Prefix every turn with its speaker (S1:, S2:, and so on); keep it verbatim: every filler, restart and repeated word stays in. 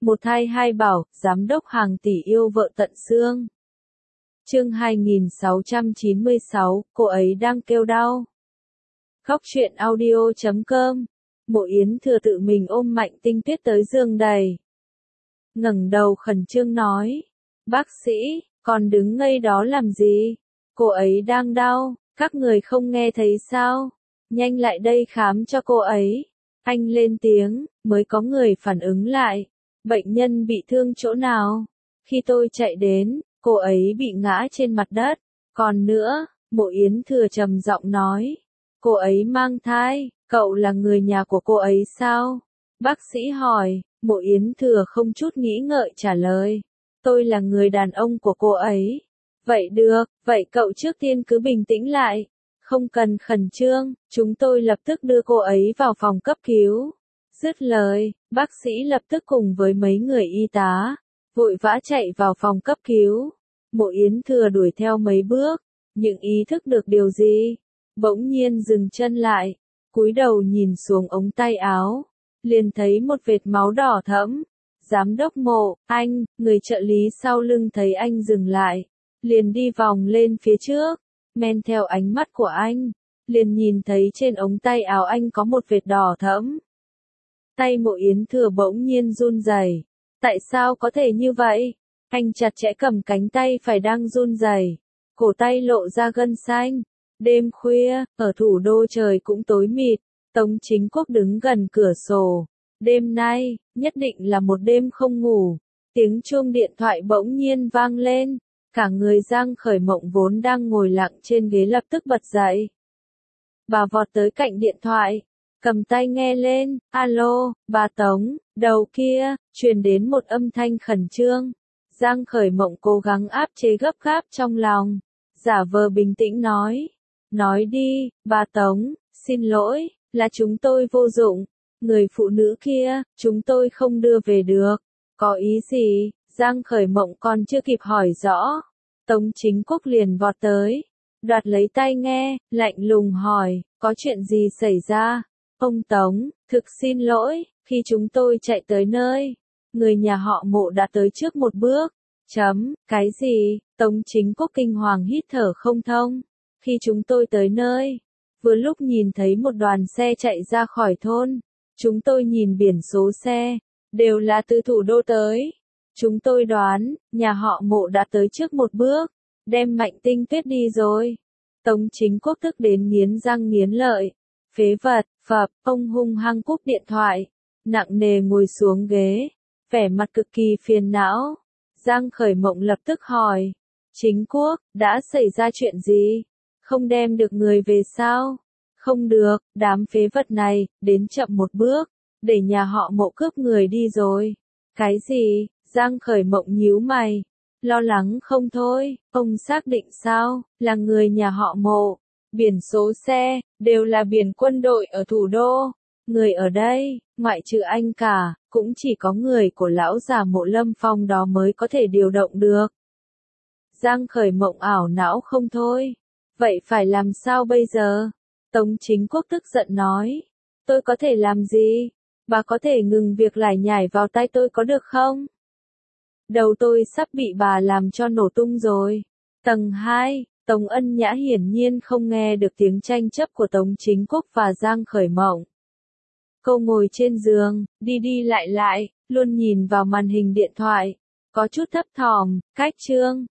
S1: Một thai hai bảo, giám đốc hàng tỷ yêu vợ tận xương. Chương hai nghìn sáu trăm chín mươi sáu, cô ấy đang kêu đau. Khóc chuyện audio chấm com. Mộ Yến Thừa tự mình ôm Mạnh Tinh Tuyết tới giường đầy. Ngẩng đầu khẩn trương nói, bác sĩ, còn đứng ngây đó làm gì? Cô ấy đang đau, các người không nghe thấy sao? Nhanh lại đây khám cho cô ấy. Anh lên tiếng, mới có người phản ứng lại. Bệnh nhân bị thương chỗ nào? Khi tôi chạy đến, cô ấy bị ngã trên mặt đất. Còn nữa, Mộ Yến Thừa trầm giọng nói, cô ấy mang thai, cậu là người nhà của cô ấy sao? Bác sĩ hỏi, Mộ Yến Thừa không chút nghĩ ngợi trả lời, tôi là người đàn ông của cô ấy. Vậy được, vậy cậu trước tiên cứ bình tĩnh lại, không cần khẩn trương, chúng tôi lập tức đưa cô ấy vào phòng cấp cứu. Dứt lời, bác sĩ lập tức cùng với mấy người y tá, vội vã chạy vào phòng cấp cứu. Mộ Yến Thừa đuổi theo mấy bước, nhưng ý thức được điều gì, bỗng nhiên dừng chân lại, cúi đầu nhìn xuống ống tay áo, liền thấy một vệt máu đỏ thẫm. Giám đốc Mộ, anh, người trợ lý sau lưng thấy anh dừng lại, liền đi vòng lên phía trước, men theo ánh mắt của anh, liền nhìn thấy trên ống tay áo anh có một vệt đỏ thẫm. Tay Mộ Yến Thừa bỗng nhiên run rẩy. Tại sao có thể như vậy? Anh chặt chẽ cầm cánh tay phải đang run rẩy, cổ tay lộ ra gân xanh. Đêm khuya, ở thủ đô trời cũng tối mịt, Tống Chính Quốc đứng gần cửa sổ. Đêm nay, nhất định là một đêm không ngủ. Tiếng chuông điện thoại bỗng nhiên vang lên, cả người Giang Khởi Mộng vốn đang ngồi lặng trên ghế lập tức bật dậy. Bà vọt tới cạnh điện thoại, cầm tay nghe lên, alo, bà Tống, đầu kia, truyền đến một âm thanh khẩn trương. Giang Khởi Mộng cố gắng áp chế gấp gáp trong lòng, giả vờ bình tĩnh nói, nói đi, bà Tống, xin lỗi, là chúng tôi vô dụng, người phụ nữ kia, chúng tôi không đưa về được. Có ý gì? Giang Khởi Mộng còn chưa kịp hỏi rõ, Tống Chính Quốc liền vọt tới, đoạt lấy tai nghe, lạnh lùng hỏi, có chuyện gì xảy ra? Ông Tống, thực xin lỗi, khi chúng tôi chạy tới nơi, người nhà họ Mộ đã tới trước một bước. Chấm, cái gì? Tống Chính Quốc kinh hoàng hít thở không thông. Khi chúng tôi tới nơi, vừa lúc nhìn thấy một đoàn xe chạy ra khỏi thôn. Chúng tôi nhìn biển số xe, đều là từ thủ đô tới. Chúng tôi đoán, nhà họ Mộ đã tới trước một bước, đem Mạnh Tinh Tuyết đi rồi. Tống Chính Quốc tức đến nghiến răng nghiến lợi. Phế vật, phập, ông hung hăng cúp điện thoại, nặng nề ngồi xuống ghế, vẻ mặt cực kỳ phiền não. Giang Khởi Mộng lập tức hỏi, Chính Quốc, đã xảy ra chuyện gì? Không đem được người về sao? Không được, đám phế vật này, đến chậm một bước, để nhà họ Mộ cướp người đi rồi. Cái gì? Giang Khởi Mộng nhíu mày, lo lắng không thôi, ông xác định sao, là người nhà họ Mộ. Biển số xe, đều là biển quân đội ở thủ đô. Người ở đây, ngoại trừ anh cả, cũng chỉ có người của lão già Mộ Lâm Phong đó mới có thể điều động được. Giang Khởi Mộng ảo não không thôi. Vậy phải làm sao bây giờ? Tống Chính Quốc tức giận nói. Tôi có thể làm gì? Bà có thể ngừng việc lải nhải vào tay tôi có được không? Đầu tôi sắp bị bà làm cho nổ tung rồi. Tầng hai. Tống Ân Nhã hiển nhiên không nghe được tiếng tranh chấp của Tống Chính Quốc và Giang Khởi Mộng. Cô ngồi trên giường, đi đi lại lại, luôn nhìn vào màn hình điện thoại, có chút thấp thỏm, cách chương,